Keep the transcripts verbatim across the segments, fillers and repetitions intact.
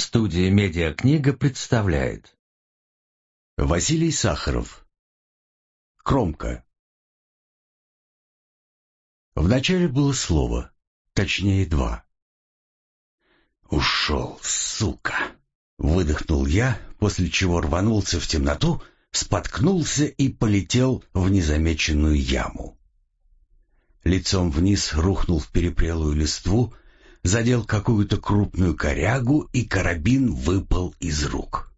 Студия «Медиакнига» представляет. Василий Сахаров. Кромка. Вначале было слово, точнее два. «Ушел, сука!» — выдохнул я, после чего рванулся в темноту, споткнулся и полетел в незамеченную яму. Лицом вниз рухнул в перепрелую листву, задел какую-то крупную корягу, и карабин выпал из рук.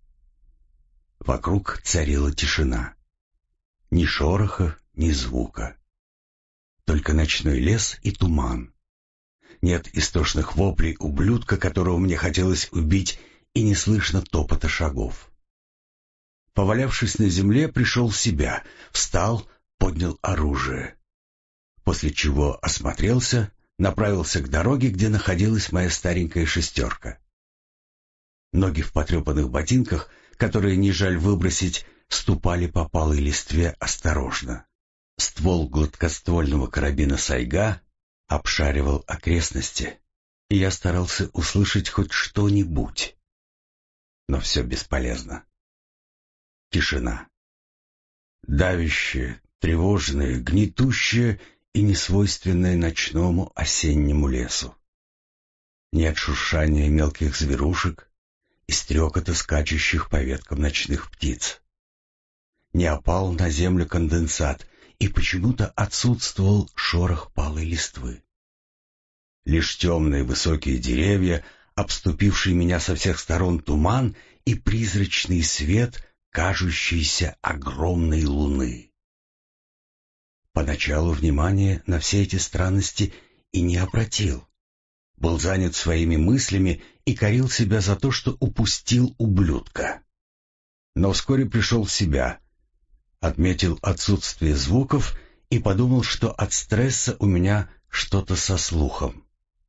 Вокруг царила тишина. Ни шороха, ни звука. Только ночной лес и туман. Нет истошных воплей ублюдка, которого мне хотелось убить, и не слышно топота шагов. Повалявшись на земле, пришел в себя, встал, поднял оружие. После чего осмотрелся, направился к дороге, где находилась моя старенькая шестерка. Ноги в потрепанных ботинках, которые не жаль выбросить, ступали по палой листве осторожно. Ствол гладкоствольного карабина «Сайга» обшаривал окрестности, и я старался услышать хоть что-нибудь. Но все бесполезно. Тишина. Давящая, тревожная, гнетущая и несвойственная ночному осеннему лесу. Нет шуршания мелких зверушек и стрекота скачущих по веткам ночных птиц. Не опал на землю конденсат, и почему-то отсутствовал шорох палой листвы. Лишь темные высокие деревья, обступивший меня со всех сторон туман и призрачный свет кажущейся огромной луны. Поначалу внимания на все эти странности и не обратил. Был занят своими мыслями и корил себя за то, что упустил ублюдка. Но вскоре пришел в себя, отметил отсутствие звуков и подумал, что от стресса у меня что-то со слухом.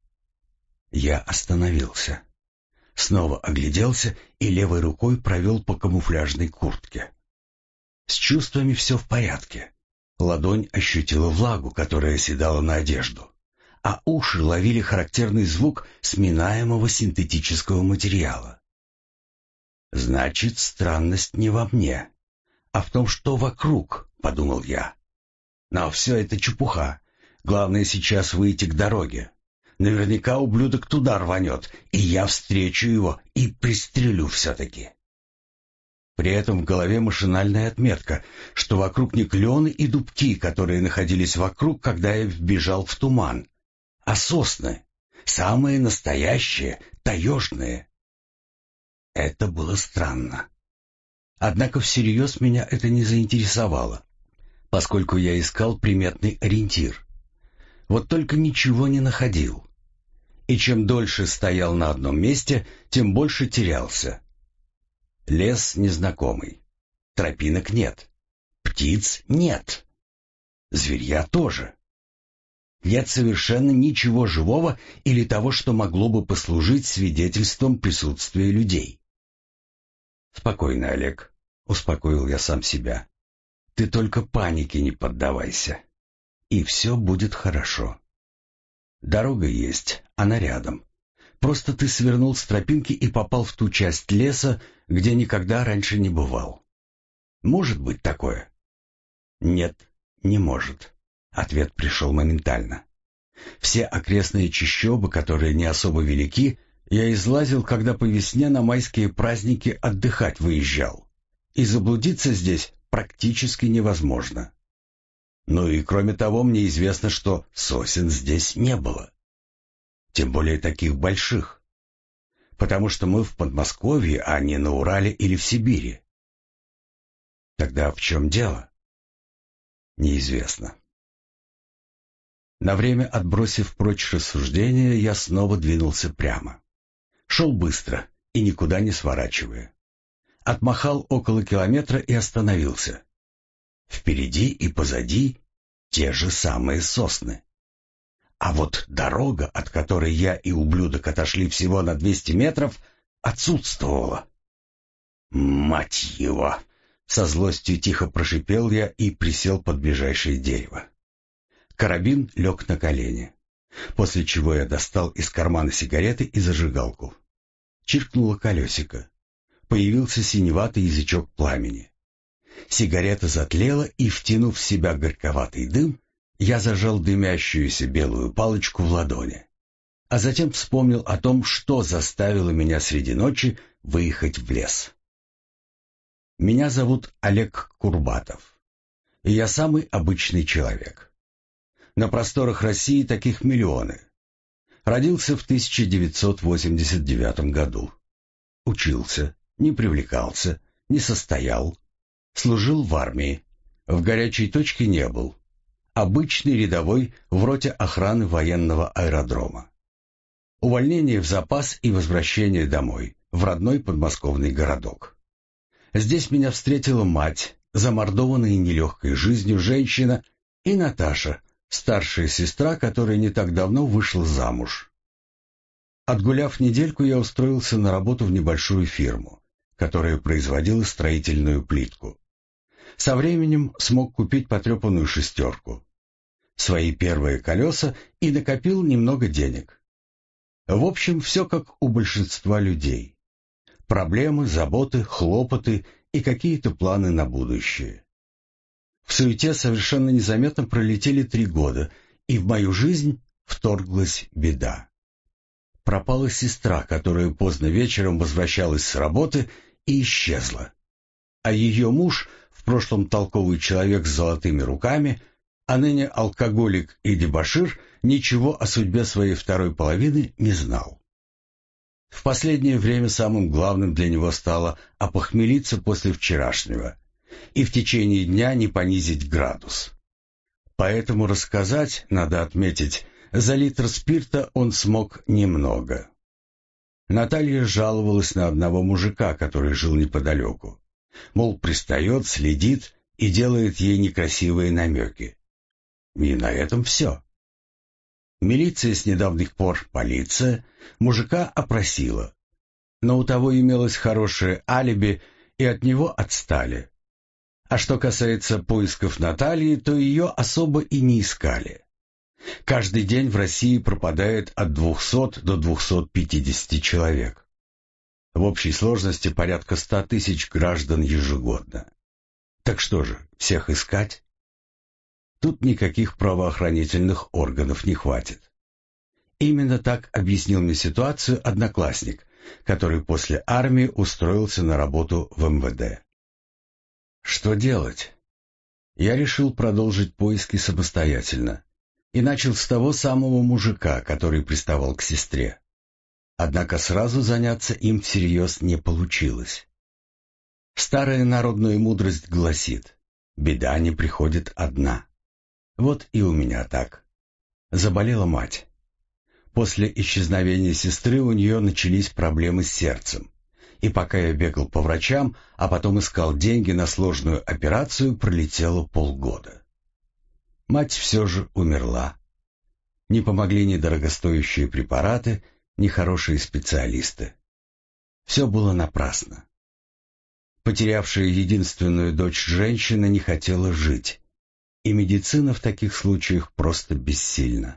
Я остановился. Снова огляделся и левой рукой провел по камуфляжной куртке. С чувствами все в порядке. Ладонь ощутила влагу, которая оседала на одежду, а уши ловили характерный звук сминаемого синтетического материала. «Значит, странность не во мне, а в том, что вокруг», — подумал я. «Но все это чепуха. Главное сейчас выйти к дороге. Наверняка ублюдок туда рванет, и я встречу его и пристрелю все-таки». При этом в голове машинальная отметка, что вокруг не клены и дубки, которые находились вокруг, когда я вбежал в туман, а сосны, самые настоящие, таежные. Это было странно. Однако всерьез меня это не заинтересовало, поскольку я искал приметный ориентир. Вот только ничего не находил. И чем дольше стоял на одном месте, тем больше терялся. Лес незнакомый. Тропинок нет. Птиц нет. Зверья тоже. Нет совершенно ничего живого или того, что могло бы послужить свидетельством присутствия людей. «Спокойно, Олег», — успокоил я сам себя. «Ты только панике не поддавайся, и все будет хорошо. Дорога есть, она рядом. Просто ты свернул с тропинки и попал в ту часть леса, где никогда раньше не бывал. Может быть такое?» «Нет, не может». Ответ пришел моментально. Все окрестные чащобы, которые не особо велики, я излазил, когда по весне на майские праздники отдыхать выезжал. И заблудиться здесь практически невозможно. Ну и кроме того, мне известно, что сосен здесь не было. Тем более таких больших. Потому что мы в Подмосковье, а не на Урале или в Сибири. Тогда в чем дело? Неизвестно. На время отбросив прочь рассуждения, я снова двинулся прямо. Шел быстро и никуда не сворачивая. Отмахал около километра и остановился. Впереди и позади те же самые сосны. А вот дорога, от которой я и ублюдок отошли всего на двести метров, отсутствовала. «Мать его!» — со злостью тихо прошипел я и присел под ближайшее дерево. Карабин лег на колени, после чего я достал из кармана сигареты и зажигалку. Чиркнуло колесико. Появился синеватый язычок пламени. Сигарета затлела, и, втянув в себя горьковатый дым, я зажал дымящуюся белую палочку в ладони. А затем вспомнил о том, что заставило меня среди ночи выехать в лес. Меня зовут Олег Курбатов, и я самый обычный человек. На просторах России таких миллионы. Родился в тысяча девятьсот восемьдесят девятом году. Учился, не привлекался, не состоял. Служил в армии. В горячей точке не был. Обычный рядовой в роте охраны военного аэродрома. Увольнение в запас и возвращение домой, в родной подмосковный городок. Здесь меня встретила мать, замордованная нелегкой жизнью женщина, и Наташа, старшая сестра, которая не так давно вышла замуж. Отгуляв недельку, я устроился на работу в небольшую фирму, которая производила строительную плитку. Со временем смог купить потрепанную шестерку, свои первые колеса и накопил немного денег. В общем, все как у большинства людей. Проблемы, заботы, хлопоты и какие-то планы на будущее. В суете совершенно незаметно пролетели три года, и в мою жизнь вторглась беда. Пропала сестра, которая поздно вечером возвращалась с работы и исчезла. А ее муж, в прошлом толковый человек с золотыми руками, а ныне алкоголик и дебошир, ничего о судьбе своей второй половины не знал. В последнее время самым главным для него стало опохмелиться после вчерашнего и в течение дня не понизить градус. Поэтому рассказать, надо отметить, за литр спирта он смог немного. Наталья жаловалась на одного мужика, который жил неподалеку. Мол, пристает, следит и делает ей некрасивые намеки. И на этом все. Милиция, с недавних пор полиция, мужика опросила. Но у того имелось хорошее алиби, и от него отстали. А что касается поисков Натальи, то ее особо и не искали. Каждый день в России пропадает от двухсот до двухсот пятидесяти человек. В общей сложности порядка ста тысяч граждан ежегодно. Так что же, всех искать? Тут никаких правоохранительных органов не хватит. Именно так объяснил мне ситуацию одноклассник, который после армии устроился на работу в эм вэ дэ. Что делать? Я решил продолжить поиски самостоятельно и начал с того самого мужика, который приставал к сестре. Однако сразу заняться им всерьез не получилось. Старая народная мудрость гласит: беда не приходит одна. Вот и у меня так. Заболела мать. После исчезновения сестры у нее начались проблемы с сердцем. И пока я бегал по врачам, а потом искал деньги на сложную операцию, пролетело полгода. Мать все же умерла. Не помогли ни дорогостоящие препараты, ни хорошие специалисты. Все было напрасно. Потерявшая единственную дочь женщина не хотела жить, и медицина в таких случаях просто бессильна.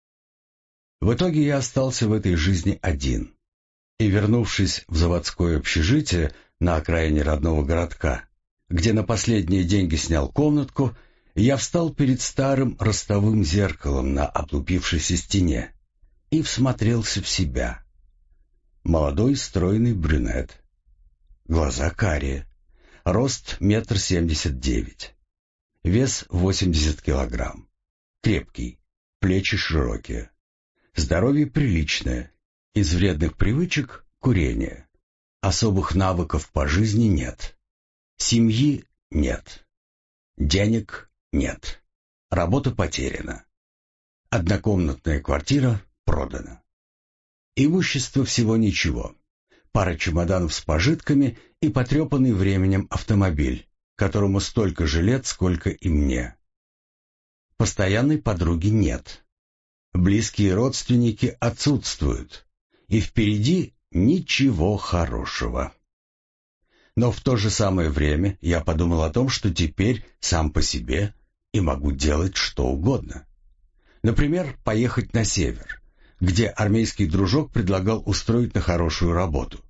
В итоге я остался в этой жизни один. И, вернувшись в заводское общежитие на окраине родного городка, где на последние деньги снял комнатку, я встал перед старым ростовым зеркалом на облупившейся стене и всмотрелся в себя. Молодой стройный брюнет. Глаза карие. Рост метр семьдесят девять. Вес восемьдесят килограмм. Крепкий. Плечи широкие. Здоровье приличное. Из вредных привычек – курение. Особых навыков по жизни нет. Семьи нет. Денег нет. Работа потеряна. Однокомнатная квартира продана. Имущество всего ничего. Пара чемоданов с пожитками и потрепанный временем автомобиль, которому столько же лет, сколько и мне. Постоянной подруги нет. Близкие родственники отсутствуют. И впереди ничего хорошего. Но в то же самое время я подумал о том, что теперь сам по себе и могу делать что угодно. Например, поехать на север, где армейский дружок предлагал устроить на хорошую работу.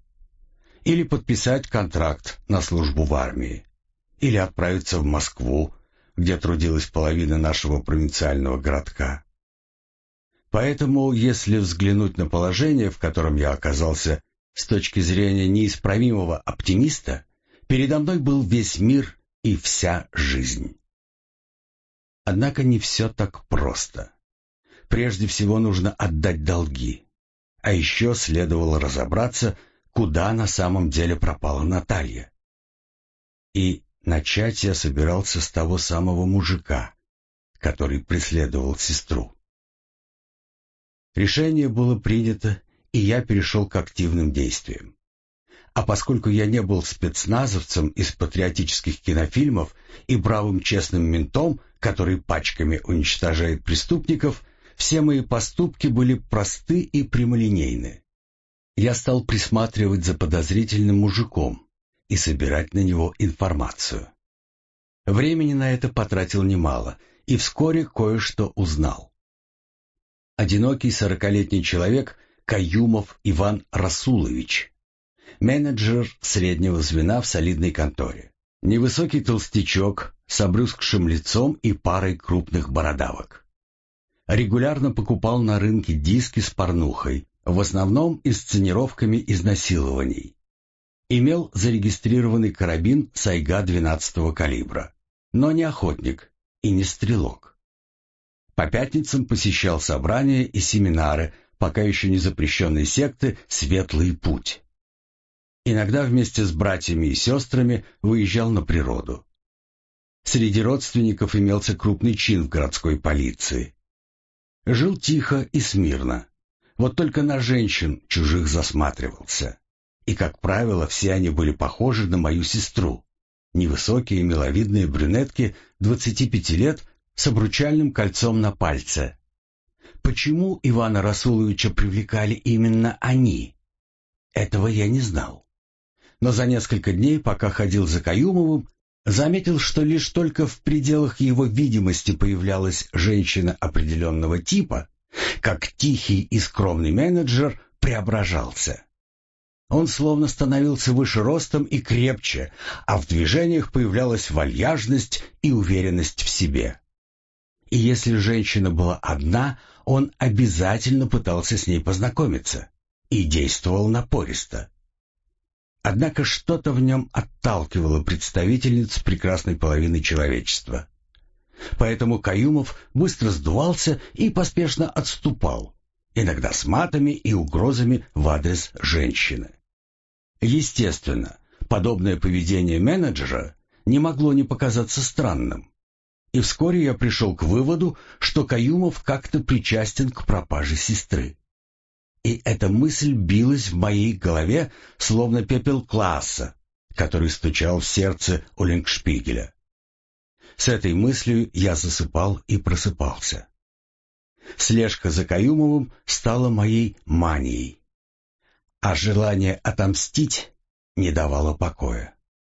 или подписать контракт на службу в армии, или отправиться в Москву, где трудилась половина нашего провинциального городка. Поэтому, если взглянуть на положение, в котором я оказался с точки зрения неисправимого оптимиста, передо мной был весь мир и вся жизнь. Однако не все так просто. Прежде всего нужно отдать долги, а еще следовало разобраться, куда на самом деле пропала Наталья. И начать я собирался с того самого мужика, который преследовал сестру. Решение было принято, и я перешел к активным действиям. А поскольку я не был спецназовцем из патриотических кинофильмов и бравым честным ментом, который пачками уничтожает преступников, все мои поступки были просты и прямолинейны. Я стал присматривать за подозрительным мужиком и собирать на него информацию. Времени на это потратил немало, и вскоре кое-что узнал. Одинокий сорокалетний человек Каюмов Иван Расулович, менеджер среднего звена в солидной конторе. Невысокий толстячок с обрюзгшим лицом и парой крупных бородавок. Регулярно покупал на рынке диски с порнухой, в основном инсценировками изнасилований. Имел зарегистрированный карабин Сайга двенадцатого калибра, но не охотник и не стрелок. По пятницам посещал собрания и семинары пока еще не запрещенной секты «Светлый путь». Иногда вместе с братьями и сестрами выезжал на природу. Среди родственников имелся крупный чин в городской полиции. Жил тихо и смирно. Вот только на женщин чужих засматривался. И, как правило, все они были похожи на мою сестру. Невысокие миловидные брюнетки двадцати пяти лет с обручальным кольцом на пальце. Почему Ивана Расуловича привлекали именно они? Этого я не знал. Но за несколько дней, пока ходил за Каюмовым, заметил, что лишь только в пределах его видимости появлялась женщина определенного типа, как тихий и скромный менеджер преображался. Он словно становился выше ростом и крепче, а в движениях появлялась вальяжность и уверенность в себе. И если женщина была одна, он обязательно пытался с ней познакомиться и действовал напористо. Однако что-то в нем отталкивало представительниц прекрасной половины человечества. Поэтому Каюмов быстро сдувался и поспешно отступал, иногда с матами и угрозами в адрес женщины. Естественно, подобное поведение менеджера не могло не показаться странным. И вскоре я пришел к выводу, что Каюмов как-то причастен к пропаже сестры. И эта мысль билась в моей голове, словно пепел класса, который стучал в сердце Уллингшпигеля. С этой мыслью я засыпал и просыпался. Слежка за Каюмовым стала моей манией, а желание отомстить не давало покоя.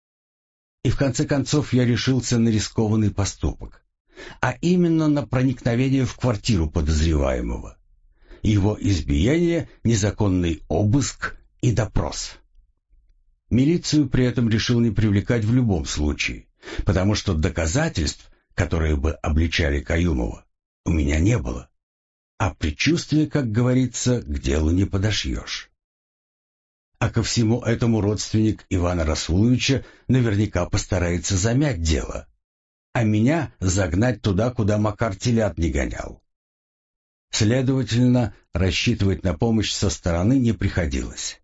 И в конце концов я решился на рискованный поступок, а именно на проникновение в квартиру подозреваемого, его избиение, незаконный обыск и допрос. Милицию при этом решил не привлекать в любом случае, потому что доказательств, которые бы обличали Каюмова, у меня не было, а предчувствие, как говорится, к делу не подошьешь. А ко всему этому родственник Ивана Расуловича наверняка постарается замять дело, а меня загнать туда, куда Макар телят не гонял. Следовательно, рассчитывать на помощь со стороны не приходилось.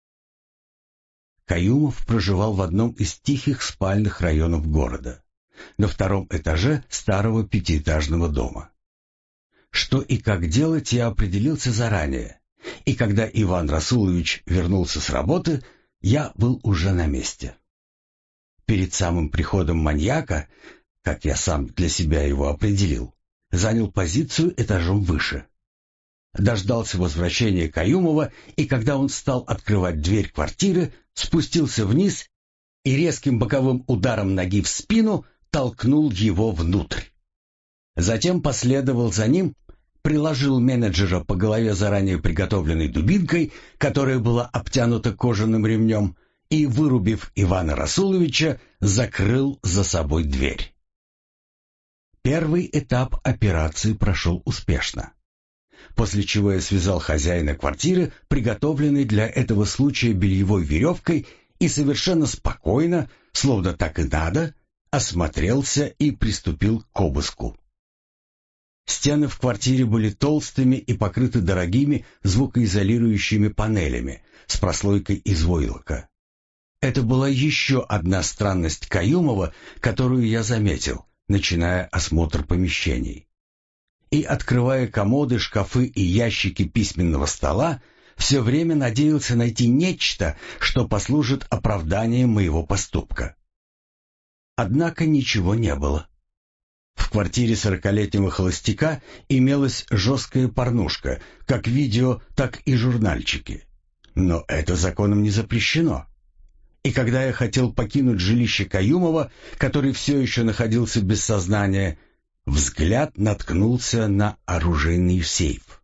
Каюмов проживал в одном из тихих спальных районов города, на втором этаже старого пятиэтажного дома. Что и как делать, я определился заранее. И когда Иван Расулович вернулся с работы, я был уже на месте. Перед самым приходом маньяка, как я сам для себя его определил, занял позицию этажом выше. Дождался возвращения Каюмова, и когда он стал открывать дверь квартиры, спустился вниз и резким боковым ударом ноги в спину толкнул его внутрь. Затем последовал за ним, приложил менеджера по голове заранее приготовленной дубинкой, которая была обтянута кожаным ремнем, и, вырубив Ивана Расуловича, закрыл за собой дверь. Первый этап операции прошел успешно, после чего я связал хозяина квартиры, приготовленной для этого случая бельевой веревкой, и совершенно спокойно, словно так и надо, осмотрелся и приступил к обыску. Стены в квартире были толстыми и покрыты дорогими звукоизолирующими панелями с прослойкой из войлока. Это была еще одна странность Каюмова, которую я заметил, начиная осмотр помещений. И, открывая комоды, шкафы и ящики письменного стола, все время надеялся найти нечто, что послужит оправданием моего поступка. Однако ничего не было. В квартире сорокалетнего холостяка имелась жесткая порнушка, как видео, так и журнальчики. Но это законом не запрещено. И когда я хотел покинуть жилище Каюмова, который все еще находился без сознания, взгляд наткнулся на оружейный сейф.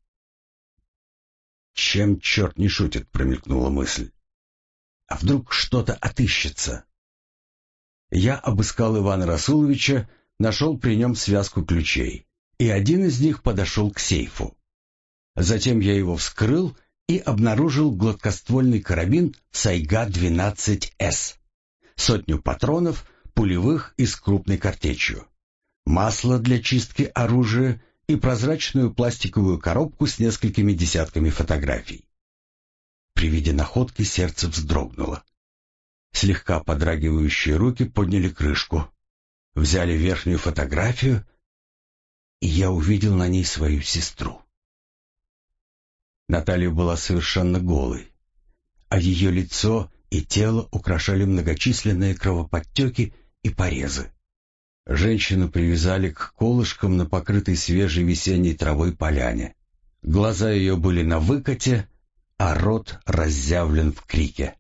«Чем черт не шутит?» — промелькнула мысль. «А вдруг что-то отыщется?» Я обыскал Ивана Расуловича, нашел при нем связку ключей, и один из них подошел к сейфу. Затем я его вскрыл и обнаружил гладкоствольный карабин Сайга двенадцать эс, сотню патронов, пулевых и с крупной картечью, масло для чистки оружия и прозрачную пластиковую коробку с несколькими десятками фотографий. При виде находки сердце вздрогнуло. Слегка подрагивающие руки подняли крышку, взяли верхнюю фотографию, и я увидел на ней свою сестру. Наталья была совершенно голой, а ее лицо и тело украшали многочисленные кровоподтеки и порезы. Женщину привязали к колышкам на покрытой свежей весенней травой поляне. Глаза ее были на выкате, а рот разъявлен в крике.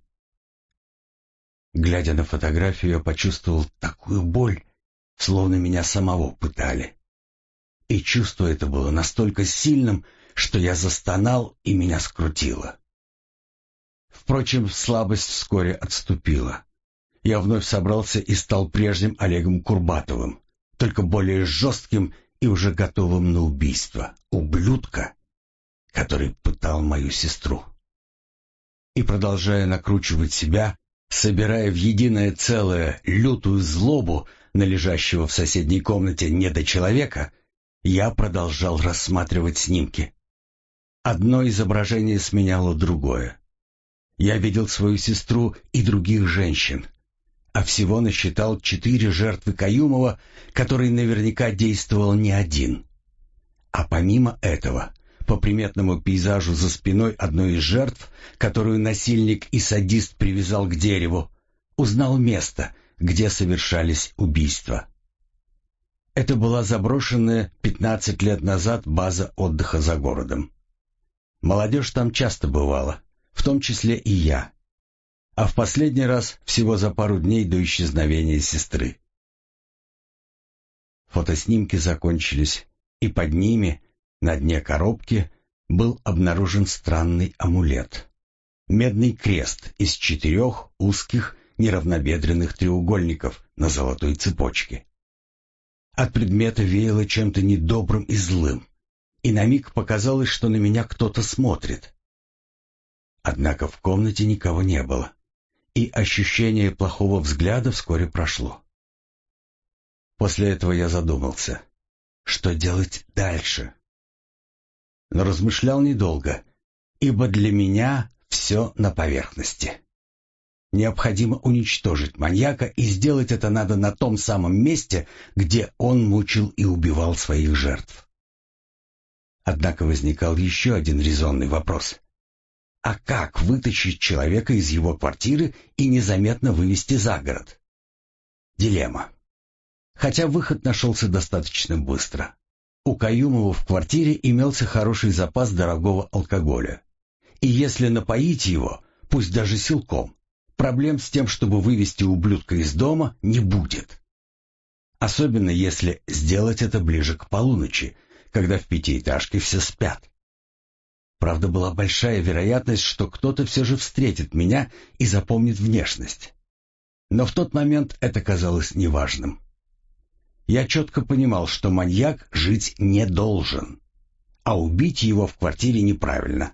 Глядя на фотографию, я почувствовал такую боль, словно меня самого пытали. И чувство это было настолько сильным, что я застонал и меня скрутило. Впрочем, слабость вскоре отступила. Я вновь собрался и стал прежним Олегом Курбатовым, только более жестким и уже готовым на убийство, ублюдка, который пытал мою сестру. И, продолжая накручивать себя, собирая в единое целое лютую злобу на лежащего в соседней комнате недочеловека, я продолжал рассматривать снимки. Одно изображение сменяло другое. Я видел свою сестру и других женщин, а всего насчитал четыре жертвы Каюмова, который наверняка действовал не один. А помимо этого, по приметному пейзажу за спиной одной из жертв, которую насильник и садист привязал к дереву, узнал место, где совершались убийства. Это была заброшенная пятнадцать лет назад база отдыха за городом. Молодежь там часто бывала, в том числе и я. А в последний раз всего за пару дней до исчезновения сестры. Фотоснимки закончились, и под ними, на дне коробки, был обнаружен странный амулет. Медный крест из четырех узких неравнобедренных треугольников на золотой цепочке. От предмета веяло чем-то недобрым и злым, и на миг показалось, что на меня кто-то смотрит. Однако в комнате никого не было, и ощущение плохого взгляда вскоре прошло. После этого я задумался, что делать дальше. Но размышлял недолго, ибо для меня все на поверхности. Необходимо уничтожить маньяка, и сделать это надо на том самом месте, где он мучил и убивал своих жертв. Однако возникал еще один резонный вопрос. А как вытащить человека из его квартиры и незаметно вывести за город? Дилемма. Хотя выход нашелся достаточно быстро. У Каюмова в квартире имелся хороший запас дорогого алкоголя. И если напоить его, пусть даже силком, проблем с тем, чтобы вывести ублюдка из дома, не будет. Особенно если сделать это ближе к полуночи, когда в пятиэтажке все спят. Правда, была большая вероятность, что кто-то все же встретит меня и запомнит внешность. Но в тот момент это казалось неважным. Я четко понимал, что маньяк жить не должен, а убить его в квартире неправильно.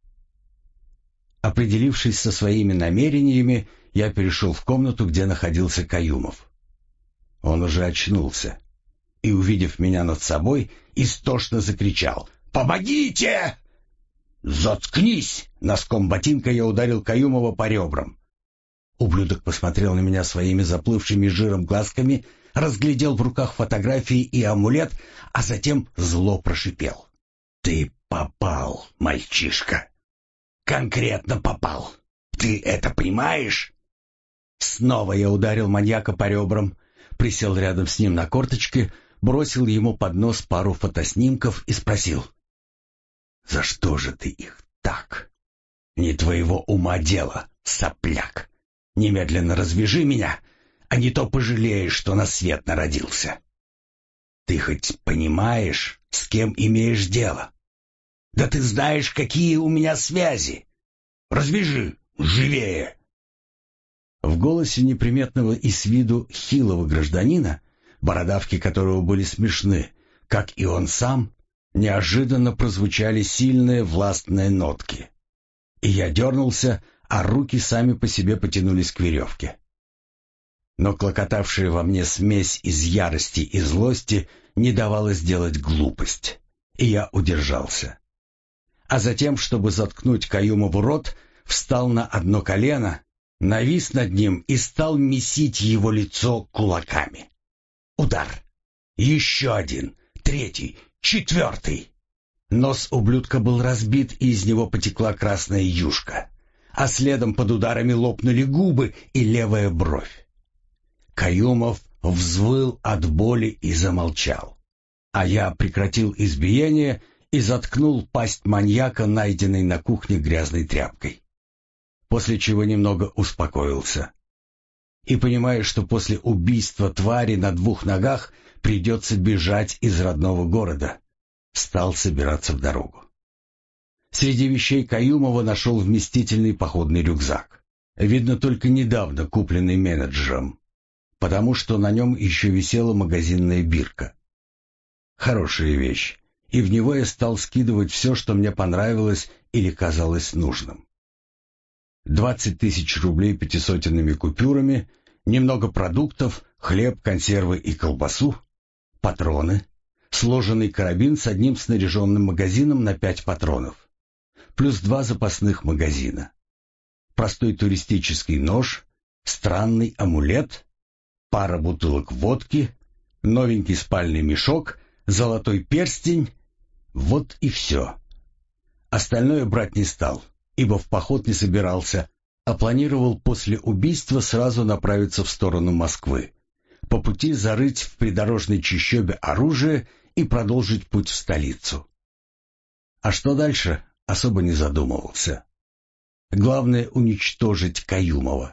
Определившись со своими намерениями, я перешел в комнату, где находился Каюмов. Он уже очнулся и, увидев меня над собой, истошно закричал: «Помогите!» «Заткнись!» — носком ботинка я ударил Каюмова по ребрам. Ублюдок посмотрел на меня своими заплывшими жиром глазками, разглядел в руках фотографии и амулет, а затем зло прошипел: «Ты попал, мальчишка! Конкретно попал! Ты это понимаешь?» Снова я ударил маньяка по ребрам, присел рядом с ним на корточки, бросил ему под нос пару фотоснимков и спросил: «За что же ты их так? Не твоего ума дело, сопляк! Немедленно развяжи меня, а не то пожалеешь, что на свет народился. Ты хоть понимаешь, с кем имеешь дело? Да ты знаешь, какие у меня связи! Развяжи, живее!» В голосе неприметного и с виду хилого гражданина, бородавки которого были смешны, как и он сам, неожиданно прозвучали сильные властные нотки. И я дернулся, а руки сами по себе потянулись к веревке. Но клокотавшая во мне смесь из ярости и злости не давала сделать глупость, и я удержался. А затем, чтобы заткнуть Каюмову рот, встал на одно колено, навис над ним и стал месить его лицо кулаками. Удар. Еще один. Третий. Четвертый. Нос ублюдка был разбит, и из него потекла красная юшка, а следом под ударами лопнули губы и левая бровь. Каюмов взвыл от боли и замолчал, а я прекратил избиение и заткнул пасть маньяка, найденной на кухне грязной тряпкой, после чего немного успокоился. И, понимая, что после убийства твари на двух ногах придется бежать из родного города, стал собираться в дорогу. Среди вещей Каюмова нашел вместительный походный рюкзак, видно, только недавно купленный менеджером, потому что на нем еще висела магазинная бирка. Хорошая вещь, и в него я стал скидывать все, что мне понравилось или казалось нужным. Двадцать тысяч рублей пятисотенными купюрами, немного продуктов, хлеб, консервы и колбасу, патроны, сложенный карабин с одним снаряженным магазином на пять патронов, плюс два запасных магазина, простой туристический нож, странный амулет, пара бутылок водки, новенький спальный мешок, золотой перстень — вот и все. Остальное брать не стал, ибо в поход не собирался, а планировал после убийства сразу направиться в сторону Москвы, по пути зарыть в придорожной чащобе оружие и продолжить путь в столицу. А что дальше, особо не задумывался. Главное — уничтожить Каюмова.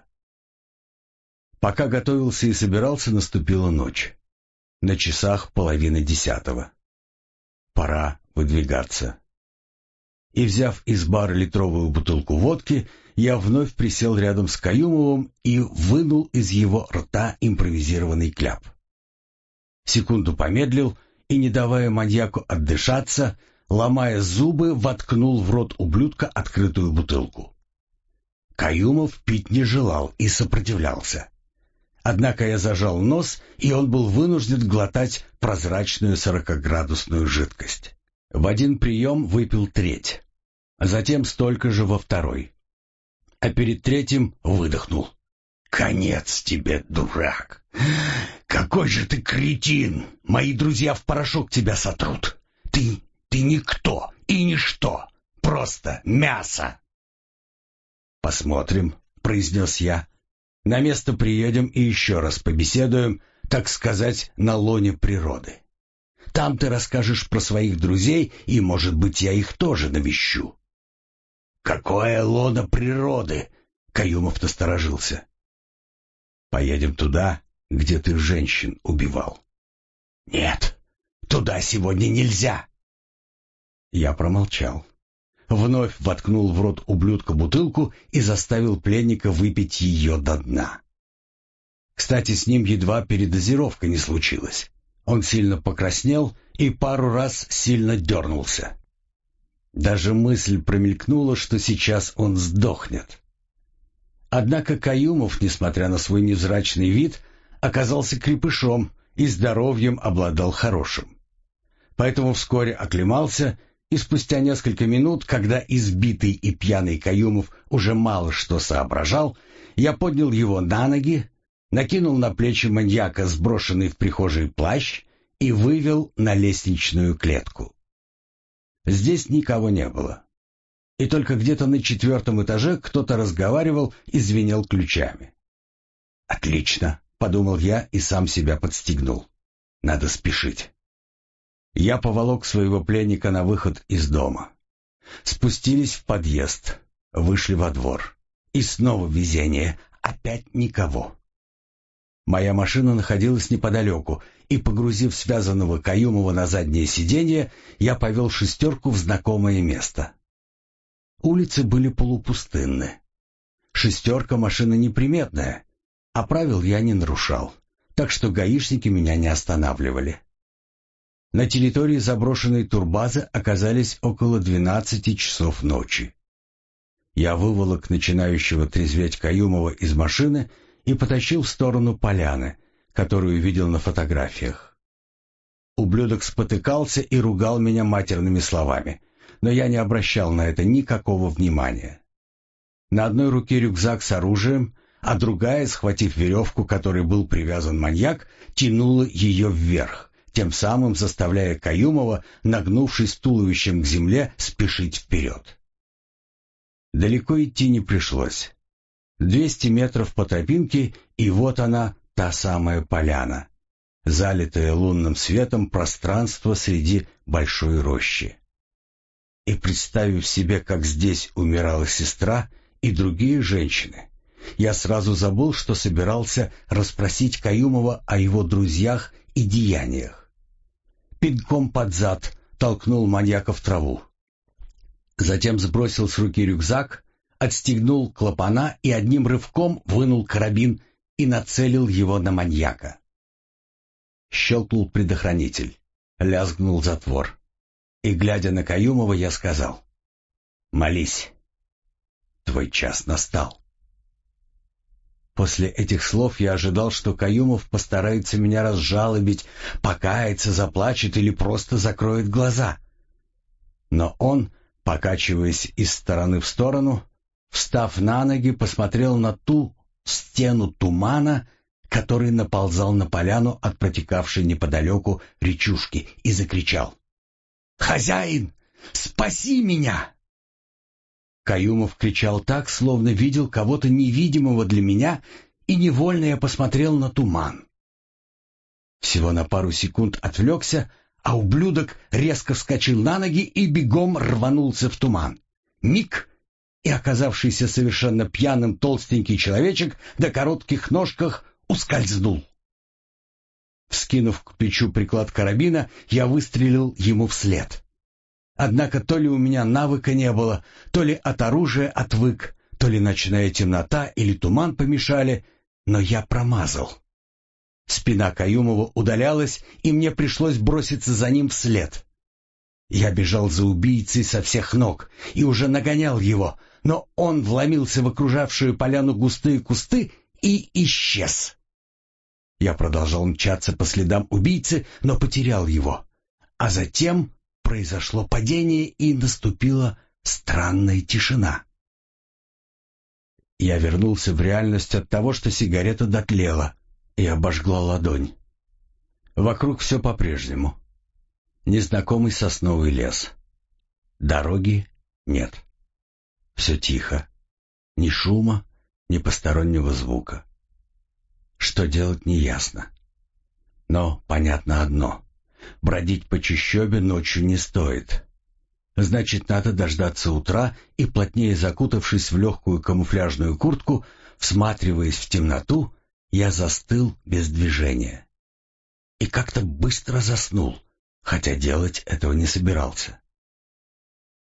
Пока готовился и собирался, наступила ночь. На часах половина десятого. Пора выдвигаться. И, взяв из бара литровую бутылку водки, я вновь присел рядом с Каюмовым и вынул из его рта импровизированный кляп. Секунду помедлил и, не давая маньяку отдышаться, ломая зубы, воткнул в рот ублюдка открытую бутылку. Каюмов пить не желал и сопротивлялся. Однако я зажал нос, и он был вынужден глотать прозрачную сорокаградусную жидкость. В один прием выпил треть, а затем столько же во второй. А перед третьим выдохнул: «Конец тебе, дурак! Какой же ты кретин! Мои друзья в порошок тебя сотрут! Ты, ты никто и ничто! Просто мясо!» «Посмотрим», — произнес я. «На место приедем и еще раз побеседуем, так сказать, на лоне природы. Там ты расскажешь про своих друзей, и, может быть, я их тоже навещу». «Какое лоно природы?» — Каюмов насторожился. «Поедем туда, где ты женщин убивал». «Нет, туда сегодня нельзя». Я промолчал. вновь воткнул в рот ублюдка бутылку и заставил пленника выпить ее до дна. Кстати, с ним едва передозировка не случилась. Он сильно покраснел и пару раз сильно дернулся. Даже мысль промелькнула, что сейчас он сдохнет. Однако Каюмов, несмотря на свой невзрачный вид, оказался крепышом и здоровьем обладал хорошим. Поэтому вскоре оклемался, и спустя несколько минут, когда избитый и пьяный Каюмов уже мало что соображал, я поднял его на ноги, накинул на плечи маньяка сброшенный в прихожей плащ и вывел на лестничную клетку. Здесь никого не было. И только где-то на четвертом этаже кто-то разговаривал и звенел ключами. «Отлично», — подумал я и сам себя подстегнул. «Надо спешить». Я поволок своего пленника на выход из дома. Спустились в подъезд, вышли во двор. И снова везение, опять никого. Моя машина находилась неподалеку, и, погрузив связанного Каюмова на заднее сиденье, я повел шестерку в знакомое место. Улицы были полупустынны. Шестерка — машина неприметная, а правил я не нарушал, так что гаишники меня не останавливали. На территории заброшенной турбазы оказались около двенадцати часов ночи. Я выволок начинающего трезветь Каюмова из машины и потащил в сторону поляны, которую видел на фотографиях. Ублюдок спотыкался и ругал меня матерными словами, но я не обращал на это никакого внимания. На одной руке рюкзак с оружием, а другая, схватив веревку, к которой был привязан маньяк, тянула ее вверх, тем самым заставляя Каюмова, нагнувшись туловищем к земле, спешить вперед. Далеко идти не пришлось. Двести метров по тропинке, и вот она, та самая поляна, залитое лунным светом пространство среди большой рощи. И представив себе, как здесь умирала сестра и другие женщины, я сразу забыл, что собирался расспросить Каюмова о его друзьях и деяниях. Пинком под зад толкнул маньяка в траву. Затем сбросил с руки рюкзак, отстегнул клапана и одним рывком вынул карабин и нацелил его на маньяка. Щелкнул предохранитель, лязгнул затвор. И, глядя на Каюмова, я сказал: «Молись, твой час настал». После этих слов я ожидал, что Каюмов постарается меня разжалобить, покаяться, заплачет или просто закроет глаза. Но он, покачиваясь из стороны в сторону, встав на ноги, посмотрел на ту стену тумана, который наползал на поляну от протекавшей неподалеку речушки, и закричал: «Хозяин, спаси меня!» Каюмов кричал так, словно видел кого-то невидимого для меня, и невольно я посмотрел на туман. Всего на пару секунд отвлекся, а ублюдок резко вскочил на ноги и бегом рванулся в туман. Миг, и оказавшийся совершенно пьяным толстенький человечек на коротких ножках ускользнул. Вскинув к плечу приклад карабина, я выстрелил ему вслед. Однако то ли у меня навыка не было, то ли от оружия отвык, то ли ночная темнота или туман помешали, но я промазал. Спина Каюмова удалялась, и мне пришлось броситься за ним вслед. Я бежал за убийцей со всех ног и уже нагонял его, но он вломился в окружавшую поляну густые кусты и исчез. Я продолжал мчаться по следам убийцы, но потерял его. А затем произошло падение, и наступила странная тишина. Я вернулся в реальность от того, что сигарета дотлела и обожгла ладонь. Вокруг все по-прежнему. Незнакомый сосновый лес. Дороги нет. Все тихо. Ни шума, ни постороннего звука. Что делать, неясно. Но понятно одно: бродить по чащобе ночью не стоит. Значит, надо дождаться утра, и, плотнее закутавшись в легкую камуфляжную куртку, всматриваясь в темноту, я застыл без движения. И как-то быстро заснул, хотя делать этого не собирался.